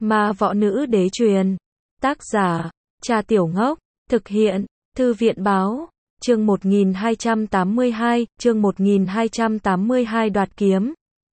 Ma võ nữ đế truyền. Tác giả, Trà Tiểu Ngốc. Thực hiện, Thư viện báo. Chương 1282, đoạt kiếm.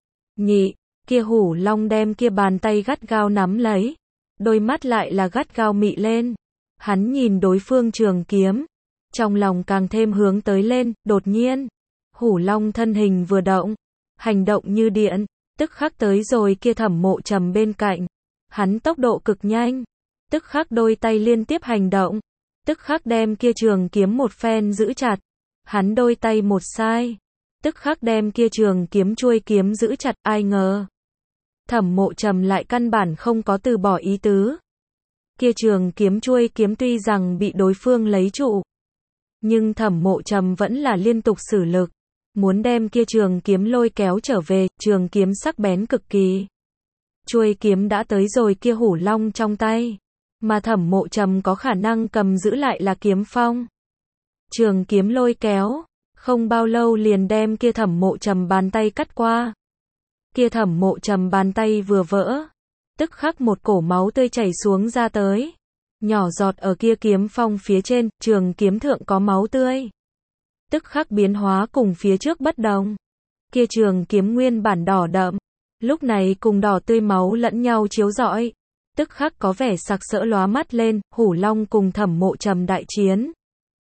Nhị, kia hủ long đem kia bàn tay gắt gao nắm lấy. Đôi mắt lại là gắt gao mị lên. Hắn nhìn đối phương trường kiếm. Trong lòng càng thêm hướng tới lên, đột nhiên. Hủ long thân hình vừa động. Hành động như điện, tức khắc tới rồi kia Thẩm Mộ Trầm bên cạnh. Hắn tốc độ cực nhanh. Tức khắc đôi tay liên tiếp hành động. Tức khắc đem kia trường kiếm một phen giữ chặt. Hắn đôi tay một sai. Tức khắc đem kia trường kiếm chuôi kiếm giữ chặt, ai ngờ. Thẩm Mộ Trầm lại căn bản không có từ bỏ ý tứ. Kia trường kiếm chuôi kiếm tuy rằng bị đối phương lấy trụ. Nhưng Thẩm Mộ Trầm vẫn là liên tục sử lực. Muốn đem kia trường kiếm lôi kéo trở về, trường kiếm sắc bén cực kỳ. Chuôi kiếm đã tới rồi kia hủ long trong tay. Mà Thẩm Mộ Trầm có khả năng cầm giữ lại là kiếm phong. Trường kiếm lôi kéo, không bao lâu liền đem kia Thẩm Mộ Trầm bàn tay cắt qua. Kia Thẩm Mộ Trầm bàn tay vừa vỡ, tức khắc một cổ máu tươi chảy xuống ra tới. Nhỏ giọt ở kia kiếm phong phía trên, trường kiếm thượng có máu tươi. Tức khắc biến hóa cùng phía trước bất đồng. Kia trường kiếm nguyên bản đỏ đậm, lúc này cùng đỏ tươi máu lẫn nhau chiếu rọi. Tức khắc có vẻ sặc sỡ lóa mắt lên, hủ long cùng Thẩm Mộ Trầm đại chiến.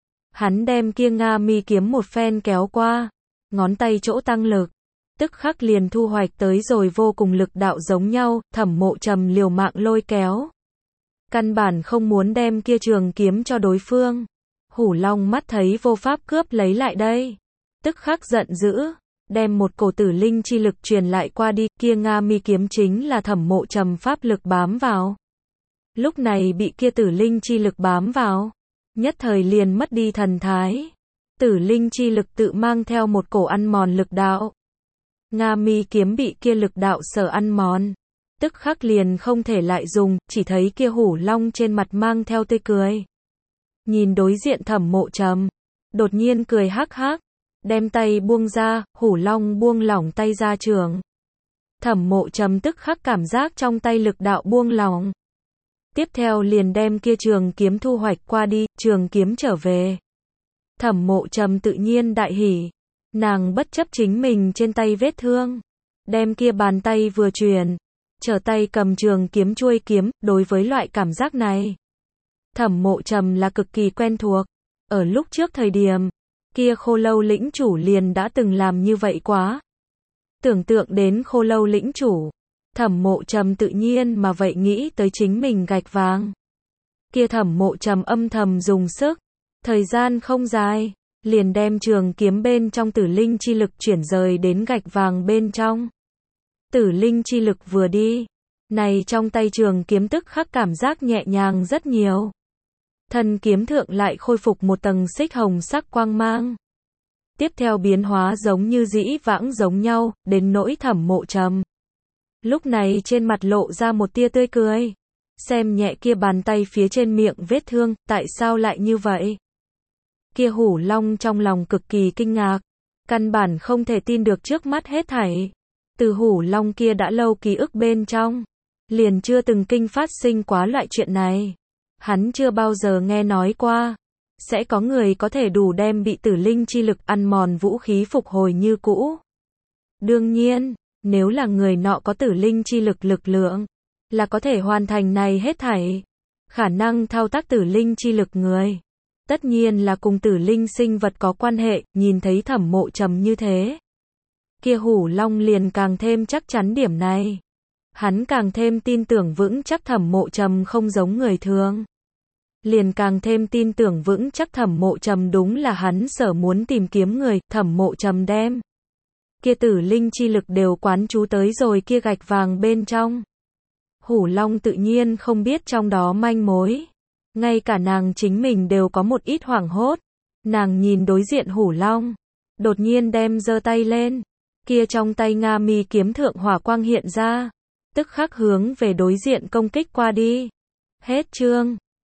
Hắn đem kia Nga mi kiếm một phen kéo qua, ngón tay chỗ tăng lực. Tức khắc liền thu hoạch tới rồi vô cùng lực đạo giống nhau, Thẩm Mộ Trầm liều mạng lôi kéo. Căn bản không muốn đem kia trường kiếm cho đối phương. Hủ long mắt thấy vô pháp cướp lấy lại đây. Tức khắc giận dữ, đem một cổ tử linh chi lực truyền lại qua đi, kia Nga mi kiếm chính là Thẩm Mộ Trầm pháp lực bám vào. Lúc này bị kia tử linh chi lực bám vào, nhất thời liền mất đi thần thái. Tử linh chi lực tự mang theo một cổ ăn mòn lực đạo. Nga mi kiếm bị kia lực đạo sở ăn mòn, tức khắc liền không thể lại dùng, chỉ thấy kia hủ long trên mặt mang theo tươi cười. Nhìn đối diện Thẩm Mộ Trầm, đột nhiên cười hắc hắc, đem tay buông ra, hủ long buông lỏng tay ra trường. Thẩm Mộ Trầm tức khắc cảm giác trong tay lực đạo buông lỏng. Tiếp theo liền đem kia trường kiếm thu hoạch qua đi, trường kiếm trở về. Thẩm Mộ Trầm tự nhiên đại hỉ. Nàng bất chấp chính mình trên tay vết thương. Đem kia bàn tay vừa chuyển. Trở tay cầm trường kiếm chuôi kiếm, đối với loại cảm giác này. Thẩm Mộ Trầm là cực kỳ quen thuộc. Ở lúc trước thời điểm, kia Khô Lâu lĩnh chủ liền đã từng làm như vậy quá. Tưởng tượng đến Khô Lâu lĩnh chủ, Thẩm Mộ Trầm tự nhiên mà vậy nghĩ tới chính mình gạch vàng. Kia Thẩm Mộ Trầm âm thầm dùng sức, thời gian không dài, liền đem trường kiếm bên trong tử linh chi lực chuyển rời đến gạch vàng bên trong. Tử linh chi lực vừa đi, này trong tay trường kiếm tức khắc cảm giác nhẹ nhàng rất nhiều. Thân kiếm thượng lại khôi phục một tầng xích hồng sắc quang mang. Tiếp theo biến hóa giống như dĩ vãng giống nhau, đến nỗi Thẩm Mộ Trầm. Lúc này trên mặt lộ ra một tia tươi cười. Xem nhẹ kia bàn tay phía trên miệng vết thương, tại sao lại như vậy? Kia hủ long trong lòng cực kỳ kinh ngạc. Căn bản không thể tin được trước mắt hết thảy. Từ hủ long kia đã lâu ký ức bên trong. Liền chưa từng kinh phát sinh quá loại chuyện này. Hắn chưa bao giờ nghe nói qua. Sẽ có người có thể đủ đem bị tử linh chi lực ăn mòn vũ khí phục hồi như cũ. Đương nhiên, nếu là người nọ có tử linh chi lực lực lượng, là có thể hoàn thành này hết thảy. Khả năng thao tác tử linh chi lực người, tất nhiên là cùng tử linh sinh vật có quan hệ, nhìn thấy Thẩm Mộ Trầm như thế. Kia hủ long liền càng thêm chắc chắn điểm này. Hắn càng thêm tin tưởng vững chắc Thẩm Mộ Trầm không giống người thường. Liền càng thêm tin tưởng vững chắc Thẩm Mộ Trầm đúng là hắn sở muốn tìm kiếm người, Thẩm Mộ Trầm đem kia tử linh chi lực đều quán trú tới rồi kia gạch vàng bên trong. Hủ long tự nhiên không biết trong đó manh mối. Ngay cả nàng chính mình đều có một ít hoảng hốt. Nàng nhìn đối diện hủ long, đột nhiên đem giơ tay lên. Kia trong tay Nga mi kiếm thượng hỏa quang hiện ra, tức khắc hướng về đối diện công kích qua đi. Hết chương.